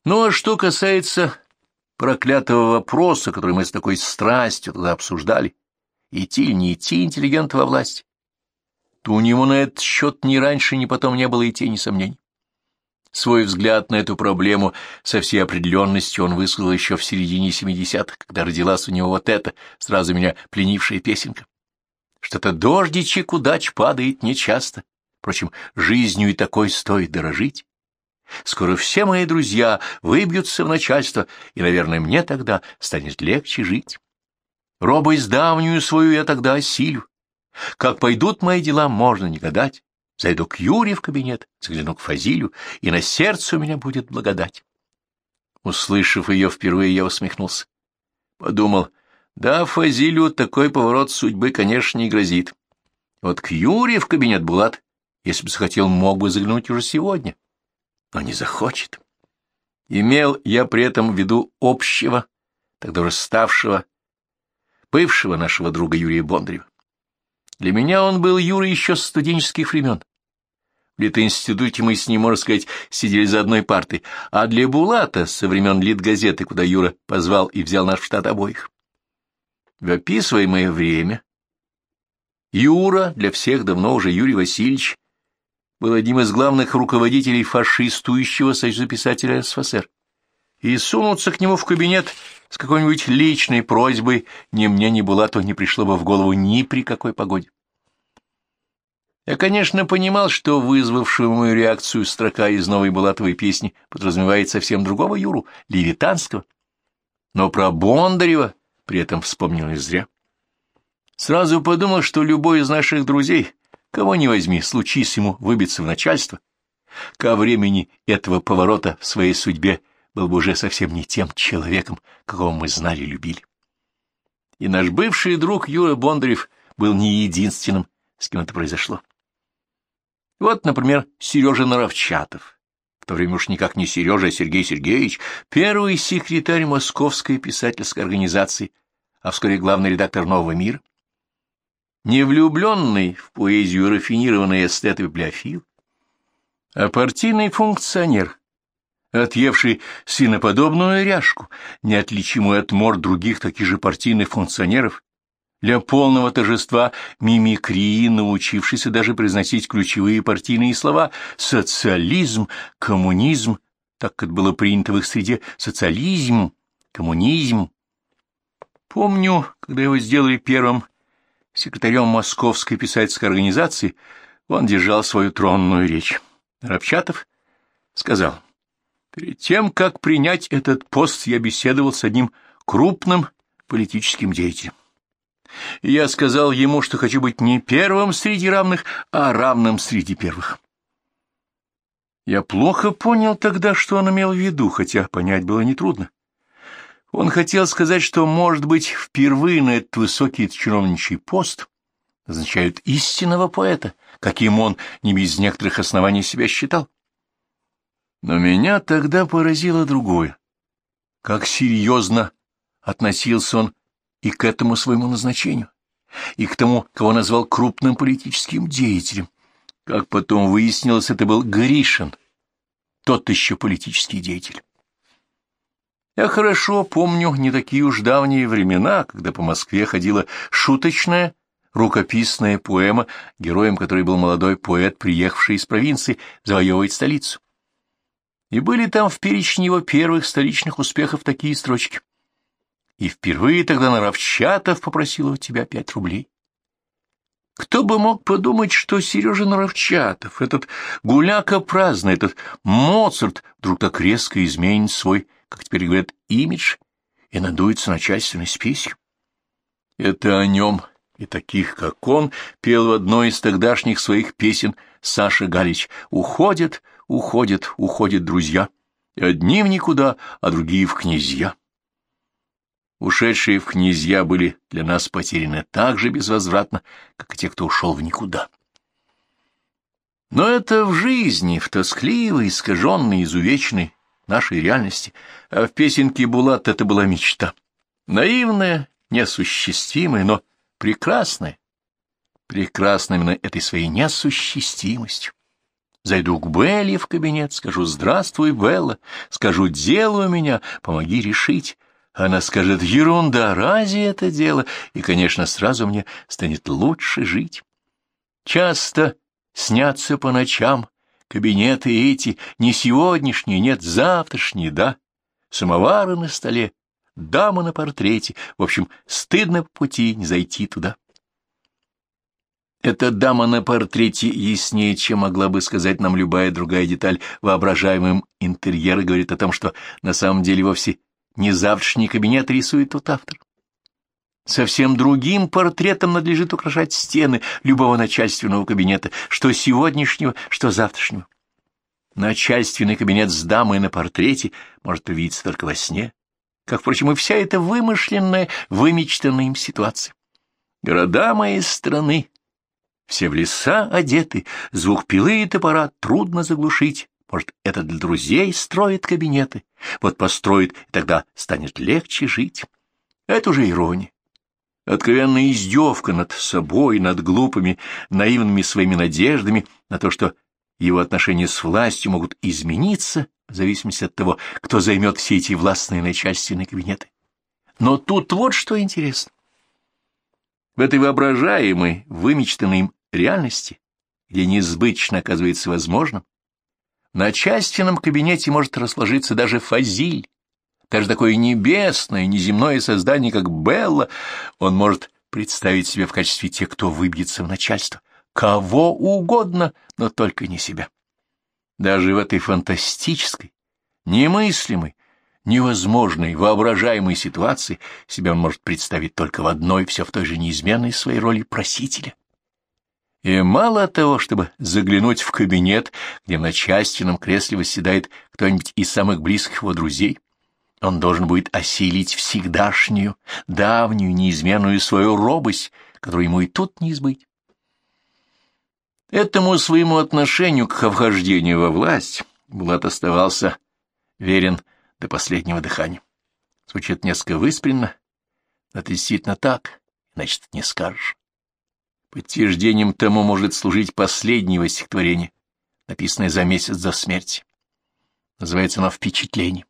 Ну, а что касается проклятого вопроса, который мы с такой страстью тогда обсуждали, идти или не идти интеллигенту во власть, то у него на этот счет ни раньше, ни потом не было и тени сомнений. Свой взгляд на эту проблему со всей определенностью он высказал еще в середине 70-х, когда родилась у него вот эта, сразу меня пленившая песенка. Что-то дождичек удач падает нечасто. Впрочем, жизнью и такой стоит дорожить. Скоро все мои друзья выбьются в начальство, и, наверное, мне тогда станет легче жить. Робость давнюю свою я тогда осилю. Как пойдут мои дела, можно не гадать. Зайду к Юре в кабинет, загляну к Фазилю, и на сердце у меня будет благодать. Услышав ее впервые, я усмехнулся. Подумал, да, Фазилю такой поворот судьбы, конечно, не грозит. Вот к Юре в кабинет Булат, если бы захотел, мог бы заглянуть уже сегодня. Но не захочет. Имел я при этом в виду общего, тогда уже ставшего, бывшего нашего друга Юрия Бондарева. Для меня он был Юра еще с студенческих времен. В Литинституте мы с ним, можно сказать, сидели за одной партой, а для Булата со времен Литгазеты, куда Юра позвал и взял наш штат обоих. В описываемое время Юра, для всех давно уже Юрий Васильевич, был одним из главных руководителей фашистующего союза писателей СССР. И сунуться к нему в кабинет с какой-нибудь личной просьбой ни мне, ни Булату не пришло бы в голову ни при какой погоде. Я, конечно, понимал, что вызвавшую мою реакцию строка из новой Булатовой песни подразумевает совсем другого Юру, Левитанского, но про Бондарева при этом вспомнил не зря. Сразу подумал, что любой из наших друзей, кого ни возьми, случись ему выбиться в начальство, ко времени этого поворота в своей судьбе был бы уже совсем не тем человеком, какого мы знали и любили. И наш бывший друг Юра Бондарев был не единственным, с кем это произошло. Вот, например, Сережа Наровчатов, в то время уж никак не Сережа, а Сергей Сергеевич, первый секретарь Московской писательской организации, а вскоре главный редактор «Нового мира», не влюбленный в поэзию рафинированный эстет-библиофил, а партийный функционер, отъевший свиноподобную ряжку, неотличимую от морд других таких же партийных функционеров, для полного торжества мимикрии, научившийся даже произносить ключевые партийные слова «социализм», «коммунизм», так как это было принято в их среде, «социализм», «коммунизм». Помню, когда его сделали первым секретарем Московской писательской организации, он держал свою тронную речь. Наровчатов сказал: «Перед тем, как принять этот пост, я беседовал с одним крупным политическим деятелем. И я сказал ему, что хочу быть не первым среди равных, а равным среди первых». Я плохо понял тогда, что он имел в виду, хотя понять было нетрудно. Он хотел сказать, что, может быть, впервые на этот высокий чиновничий пост назначают истинного поэта, каким он не без некоторых оснований себя считал. Но меня тогда поразило другое. Как серьезно относился он и к этому своему назначению, и к тому, кого назвал крупным политическим деятелем. Как потом выяснилось, это был Гришин, тот еще политический деятель. Я хорошо помню не такие уж давние времена, когда по Москве ходила шуточная рукописная поэма, героем которой был молодой поэт, приехавший из провинции завоевывать столицу. И были там в перечне его первых столичных успехов такие строчки: «И впервые тогда Наровчатов попросил у тебя 5 рублей». Кто бы мог подумать, что Сережа Наровчатов, этот гуляка праздный, этот Моцарт, вдруг так резко изменит свой, как теперь говорят, имидж и надуется начальственной спесью. Это о нем и таких, как он, пел в одной из тогдашних своих песен Саша Галич: «Уходят, уходят, уходят друзья, и одни в никуда, а другие в князья». Ушедшие в князья были для нас потеряны так же безвозвратно, как и те, кто ушел в никуда. Но это в жизни, в тоскливой, искаженной, изувеченной нашей реальности, а в песенке Булат это была мечта. Наивная, неосуществимая, но прекрасная. Прекрасна именно этой своей неосуществимостью. Зайду к Белле в кабинет, скажу: «Здравствуй, Белла», скажу: «Дело у меня, помоги решить». Она скажет: «Ерунда, разве это дело?» И, конечно, сразу мне станет лучше жить. Часто снятся по ночам кабинеты эти, не сегодняшние, нет, завтрашние, да, самовары на столе, дама на портрете, в общем, стыдно по пути не зайти туда. Эта дама на портрете яснее, чем могла бы сказать нам любая другая деталь воображаемым интерьера, говорит о том, что на самом деле вовсе не завтрашний кабинет рисует тут автор. Совсем другим портретом надлежит украшать стены любого начальственного кабинета, что сегодняшнего, что завтрашнего. Начальственный кабинет с дамой на портрете может увидеться только во сне, как, впрочем, и вся эта вымышленная, вымечтанная им ситуация. Города моей страны, все в леса одеты, звук пилы и топора трудно заглушить. Может, это для друзей строит кабинеты, вот построит, и тогда станет легче жить. Это уже ирония. Откровенная издевка над собой, над глупыми, наивными своими надеждами на то, что его отношения с властью могут измениться в зависимости от того, кто займет все эти властные начальственные кабинеты. Но тут вот что интересно. В этой воображаемой, вымечтанной им реальности, где неизбыточно оказывается возможным, в начальственном кабинете может расположиться даже Фазиль, даже такое небесное, неземное создание, как Белла. Он может представить себя в качестве тех, кто выбьется в начальство. Кого угодно, но только не себя. Даже в этой фантастической, немыслимой, невозможной, воображаемой ситуации себя он может представить только в одной, все в той же неизменной своей роли просителя. И мало того, чтобы заглянуть в кабинет, где в начальственном кресле восседает кто-нибудь из самых близких его друзей, он должен будет осилить всегдашнюю, давнюю, неизменную свою робость, которую ему и тут не избыть. Этому своему отношению к вхождению во власть Булат оставался верен до последнего дыхания. Звучит несколько выспренно, но это действительно так, иначе не скажешь. Подтверждением тому может служить последнее его стихотворение, написанное за месяц до смерти. Называется оно «Впечатление».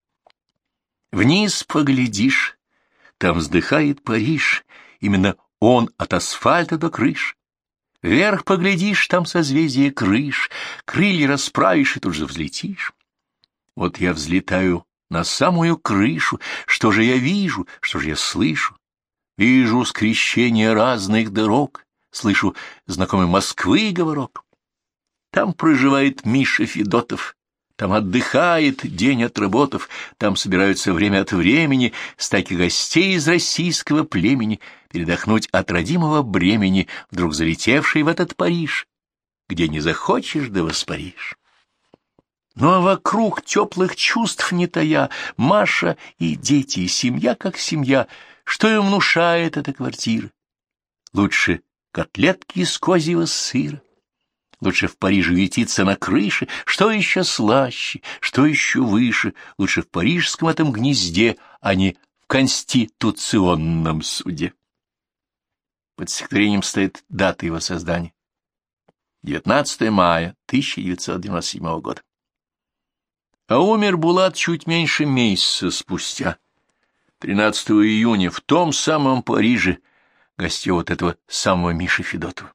Вниз поглядишь, там вздыхает Париж, именно он от асфальта до крыш. Вверх поглядишь, там созвездие крыш, крылья расправишь и тут же взлетишь. Вот я взлетаю на самую крышу, что же я вижу, что же я слышу? Вижу скрещение разных дорог, слышу знакомый Москвы говорок. Там проживает Миша Федотов, там отдыхает, день отработав, там собираются время от времени стайки гостей из российского племени передохнуть от родимого бремени, вдруг залетевший в этот Париж, где не захочешь да воспаришь. Ну а вокруг теплых чувств не тая, Маша и дети, и семья как семья, что им внушает эта квартира? Лучше котлетки из козьего сыра. Лучше в Париже ютиться на крыше, что еще слаще, что еще выше, лучше в парижском этом гнезде, а не в Конституционном суде. Под стихотворением стоит дата его создания. 19 мая 1997 года. А умер Булат чуть меньше месяца спустя, 13 июня, в том самом Париже, гостя вот этого самого Миши Федотова.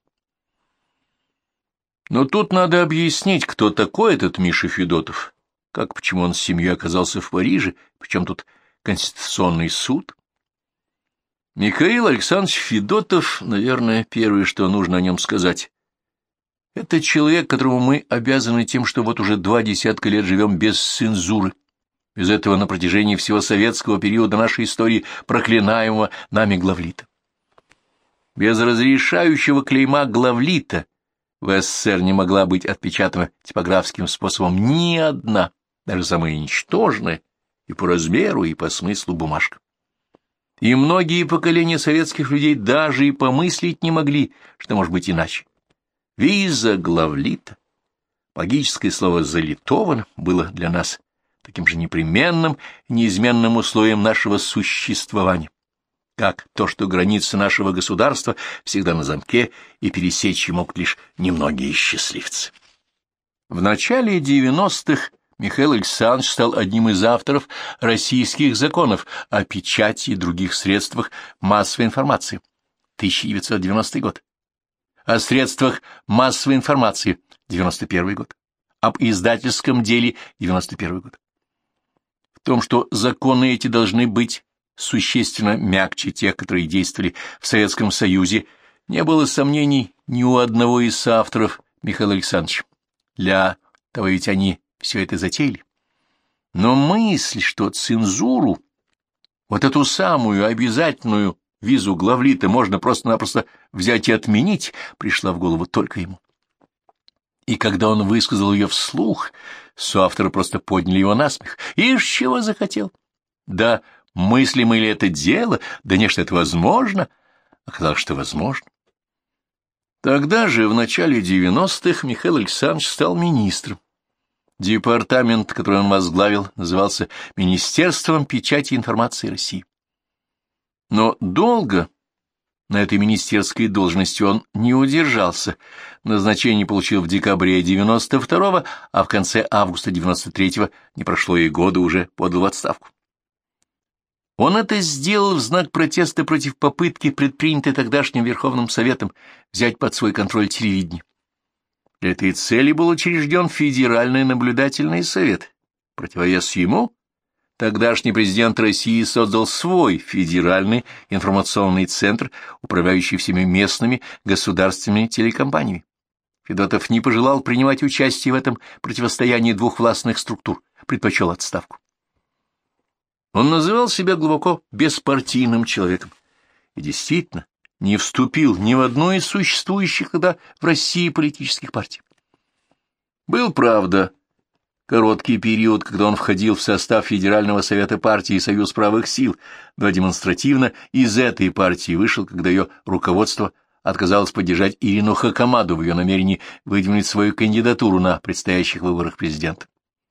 Но тут надо объяснить, кто такой этот Миша Федотов, как, почему он с семьей оказался в Париже, причем тут Конституционный суд. Михаил Александрович Федотов, наверное, первое, что нужно о нем сказать. Это человек, которому мы обязаны тем, что вот уже 20 лет живем без цензуры, без этого на протяжении всего советского периода нашей истории проклинаемого нами главлита. Без разрешающего клейма главлита в СССР не могла быть отпечатана типографским способом ни одна, даже самая ничтожная, и по размеру, и по смыслу бумажка. И многие поколения советских людей даже и помыслить не могли, что может быть иначе. Виза главлита, магическое слово «залитовано», было для нас таким же непременным, неизменным условием нашего существования, как то, что границы нашего государства всегда на замке, и пересечь могут лишь немногие счастливцы. В начале 90-х Михаил Александрович стал одним из авторов российских законов о печати и других средствах массовой информации, 1990 год, о средствах массовой информации, 91 год, об издательском деле, 91 год. В том, что законы эти должны быть существенно мягче тех, которые действовали в Советском Союзе, не было сомнений ни у одного из соавторов Михаила Александровича. Для того ведь они все это затеяли. Но мысль, что цензуру, вот эту самую обязательную визу главлита можно просто-напросто взять и отменить, пришла в голову только ему. И когда он высказал ее вслух, соавторы просто подняли его на смех. Ишь, чего захотел? Да мыслимо ли это дело? Да не, что это возможно. Оказалось, что возможно. Тогда же, в начале 90-х, Михаил Александрович стал министром. Департамент, который он возглавил, назывался Министерством печати и информации России. Но долго на этой министерской должности он не удержался. Назначение получил в декабре 92-го, а в конце августа 93-го, не прошло и года, уже подал в отставку. Он это сделал в знак протеста против попытки, предпринятой тогдашним Верховным Советом, взять под свой контроль телевидение. Для этой цели был учрежден Федеральный наблюдательный совет. Противовес ему тогдашний президент России создал свой федеральный информационный центр, управляющий всеми местными государственными телекомпаниями. Федотов не пожелал принимать участие в этом противостоянии двух властных структур, предпочел отставку. Он называл себя глубоко беспартийным человеком и действительно не вступил ни в одну из существующих тогда в России политических партий. Был, правда, короткий период, когда он входил в состав Федерального совета партии «Союз правых сил», но демонстративно из этой партии вышел, когда ее руководство отказалось поддержать Ирину Хакамаду в ее намерении выдвинуть свою кандидатуру на предстоящих выборах президента.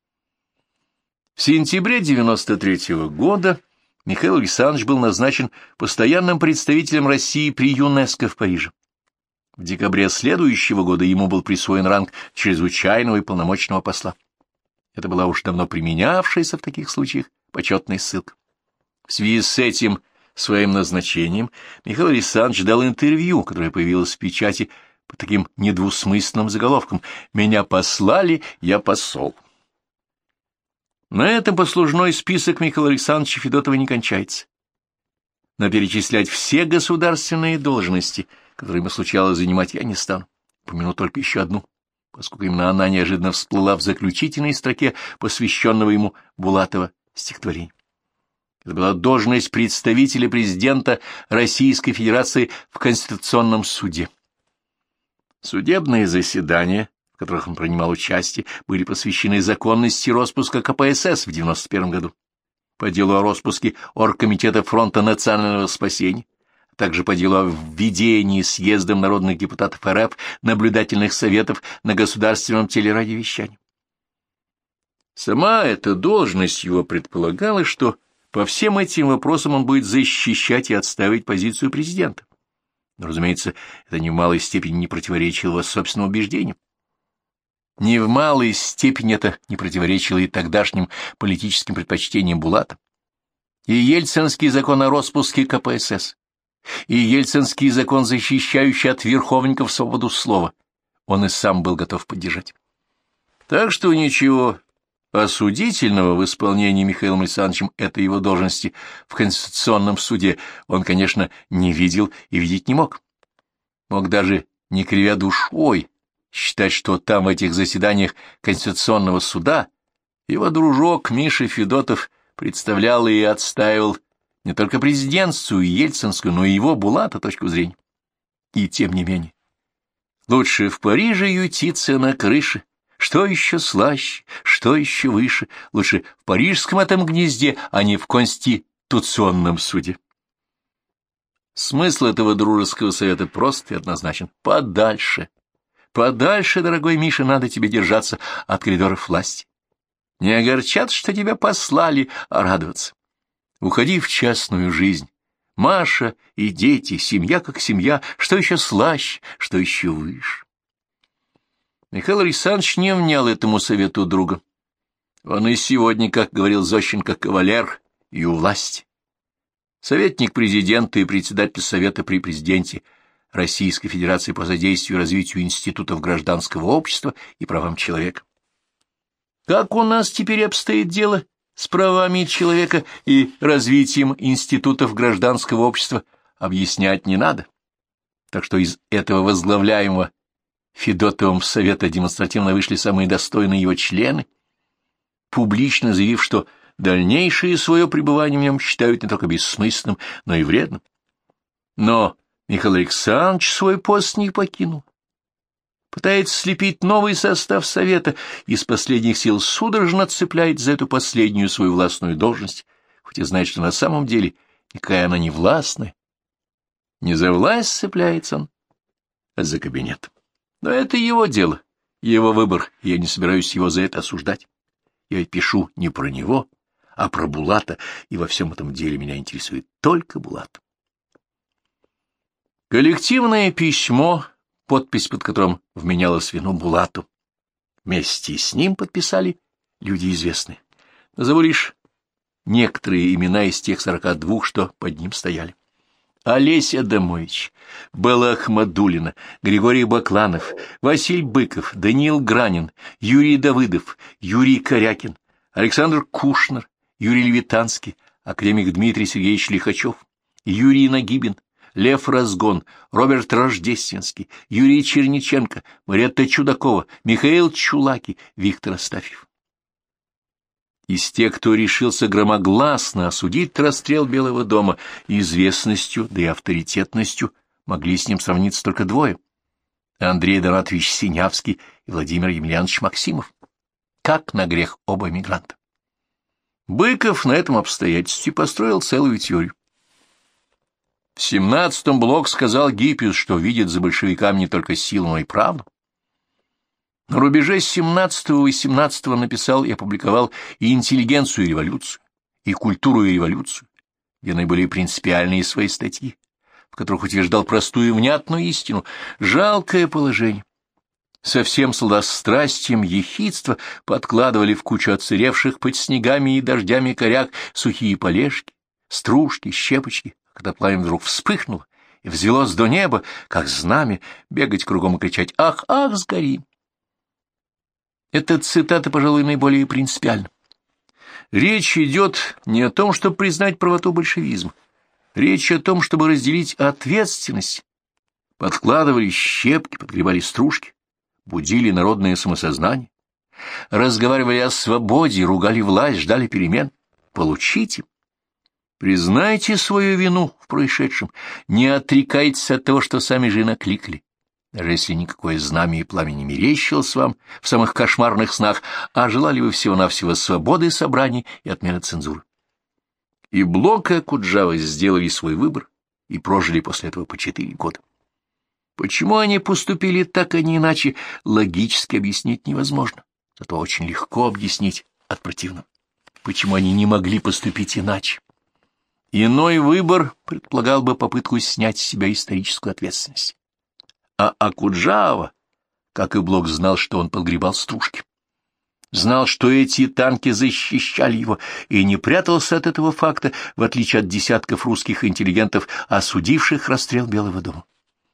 В сентябре 93-го года Михаил Александрович был назначен постоянным представителем России при ЮНЕСКО в Париже. В декабре следующего года ему был присвоен ранг чрезвычайного и полномочного посла. Это была уж давно применявшаяся в таких случаях почетная ссылка. В связи с этим своим назначением Михаил Александрович дал интервью, которое появилось в печати под таким недвусмысленным заголовком «Меня послали, я посол». На этом послужной список Михаила Александровича Федотова не кончается. Но перечислять все государственные должности, которые ему случалось занимать, я не стану. Упомяну только еще одну, поскольку именно она неожиданно всплыла в заключительной строке посвященного ему Булатова стихотворения. Это была должность представителя президента Российской Федерации в Конституционном суде. Судебные заседания, в которых он принимал участие, были посвящены законности роспуска КПСС в 91 году, по делу о роспуске Оргкомитета Фронта национального спасения, а также по делу о введении съездом народных депутатов РФ наблюдательных советов на государственном телерадиовещании. Сама эта должность его предполагала, что по всем этим вопросам он будет защищать и отстаивать позицию президента. Но, разумеется, это ни в малой степени не противоречило его собственным убеждениям. Ни в малой степени это не противоречило и тогдашним политическим предпочтениям Булата. И Ельцинский закон о роспуске КПСС, и Ельцинский закон, защищающий от верховников свободу слова, он и сам был готов поддержать. Так что ничего осудительного в исполнении Михаилом Александровичем этой его должности в Конституционном суде он, конечно, не видел и видеть не мог. Мог даже, не кривя душой, считать, что там в этих заседаниях Конституционного суда его дружок Миша Федотов представлял и отстаивал не только президентскую и ельцинскую, но и его Булата точку зрения. И тем не менее, лучше в Париже ютиться на крыше, что еще слаще, что еще выше, лучше в парижском этом гнезде, а не в Конституционном суде. Смысл этого дружеского совета прост и однозначен. Подальше. Подальше, дорогой Миша, надо тебе держаться от коридоров власти. Не огорчаться, что тебя послали, а радоваться. Уходи в частную жизнь. Маша и дети, семья как семья, что еще слаще, что еще выше. Михаил Александрович не внял этому совету друга. Он и сегодня, как говорил Зощенко, кавалер и у власти. Советник президента и председатель Совета при президенте Российской Федерации по содействию и развитию институтов гражданского общества и правам человека. Как у нас теперь обстоит дело с правами человека и развитием институтов гражданского общества, объяснять не надо. Так что из этого возглавляемого Федотовым совета демонстративно вышли самые достойные его члены, публично заявив, что дальнейшее свое пребывание в нем считают не только бессмысленным, но и вредным. Но Михаил Александрович свой пост не покинул. Пытается слепить новый состав совета, и из последних сил судорожно цепляет за эту последнюю свою властную должность, хоть и знает, что на самом деле никакая она не властная. Не за власть цепляется он, а за кабинет. Но это его дело, его выбор, и я не собираюсь его за это осуждать. Я ведь пишу не про него, а про Булата, и во всем этом деле меня интересует только Булат. Коллективное письмо, подпись под которым вменялась вину Булату. Вместе с ним подписали люди известные. Назову лишь некоторые имена из тех 42, что под ним стояли. Олеся Адамович, Белла Ахмадуллина, Григорий Бакланов, Василий Быков, Даниил Гранин, Юрий Давыдов, Юрий Корякин, Александр Кушнер, Юрий Левитанский, академик Дмитрий Сергеевич Лихачев, Юрий Нагибин, Лев Разгон, Роберт Рождественский, Юрий Черниченко, Мариетта Чудакова, Михаил Чулаки, Виктор Астафьев. Из тех, кто решился громогласно осудить расстрел Белого дома, известностью, да и авторитетностью могли с ним сравниться только двое — Андрей Донатович Синявский и Владимир Емельянович Максимов. Как на грех оба эмигранта. Быков на этом обстоятельстве построил целую теорию. В 17-м Блок сказал Гиппиус, что видит за большевиками не только силу, но и правду. На рубеже 17-го и 18-го написал и опубликовал и «Интеллигенцию и революцию», и «Культуру и революцию», где наиболее принципиальные свои статьи, в которых утверждал простую и внятную истину. Жалкое положение. Со всем сладострастием ехидства подкладывали в кучу отсыревших под снегами и дождями коряк сухие полежки, стружки, щепочки. Когда пламя вдруг вспыхнуло и взвелось до неба, как знамя, бегать кругом и кричать «Ах, ах, сгорим!». Эта цитата, пожалуй, наиболее принципиальна. Речь идет не о том, чтобы признать правоту большевизма. Речь о том, чтобы разделить ответственность. Подкладывали щепки, подгребали стружки, будили народное самосознание. Разговаривали о свободе, ругали власть, ждали перемен. Получите. Признайте свою вину в происшедшем. Не отрекайтесь от того, что сами же накликали. Даже если никакое знамя и пламя не мерещилось вам в самых кошмарных снах, а желали вы всего-навсего свободы собраний и отмены цензуры. И Блок и Окуджава сделали свой выбор и прожили после этого по 4 года. Почему они поступили так, а не иначе, логически объяснить невозможно, зато очень легко объяснить от противного. Почему они не могли поступить иначе? Иной выбор предполагал бы попытку снять с себя историческую ответственность. А Окуджава, как и Блок, знал, что он подгребал стружки. Знал, что эти танки защищали его, и не прятался от этого факта, в отличие от десятков русских интеллигентов, осудивших расстрел Белого дома.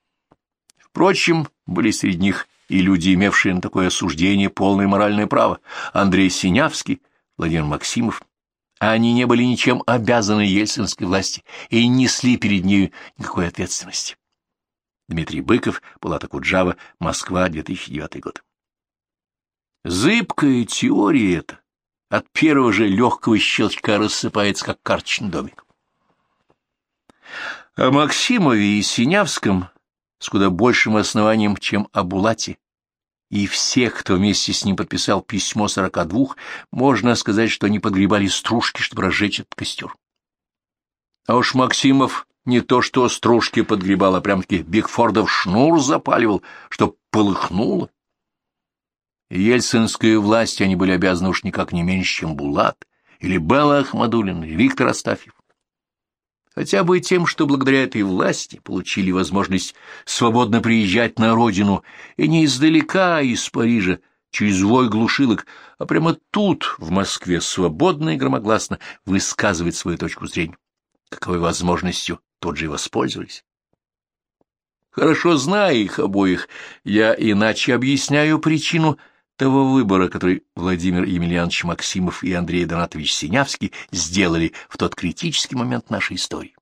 Впрочем, были среди них и люди, имевшие на такое осуждение полное моральное право. Андрей Синявский, Владимир Максимов. Они не были ничем обязаны ельцинской власти и не несли перед нею никакой ответственности. Дмитрий Быков, Булат Окуджава, Москва, 2009 год. Зыбкая теория эта от первого же легкого щелчка рассыпается, как карточный домик. О Максимове и Синявском с куда большим основанием, чем о Булате, и всех, кто вместе с ним подписал письмо 42, можно сказать, что они подгребали стружки, чтобы разжечь этот костер. А уж Максимов не то что стружки подгребал, а прям-таки Бигфордов шнур запаливал, чтоб полыхнуло. Ельцинскую власть они были обязаны уж никак не меньше, чем Булат, или Белла Ахмадуллина, или Виктор Астафьев. хотя бы тем, что благодаря этой власти получили возможность свободно приезжать на родину, и не издалека, из Парижа, через вой глушилок, а прямо тут, в Москве, свободно и громогласно высказывать свою точку зрения. Каковой возможностью тут же и воспользовались. Хорошо зная их обоих, я иначе объясняю причину того выбора, который Владимир Емельянович Максимов и Андрей Донатович Синявский сделали в тот критический момент нашей истории.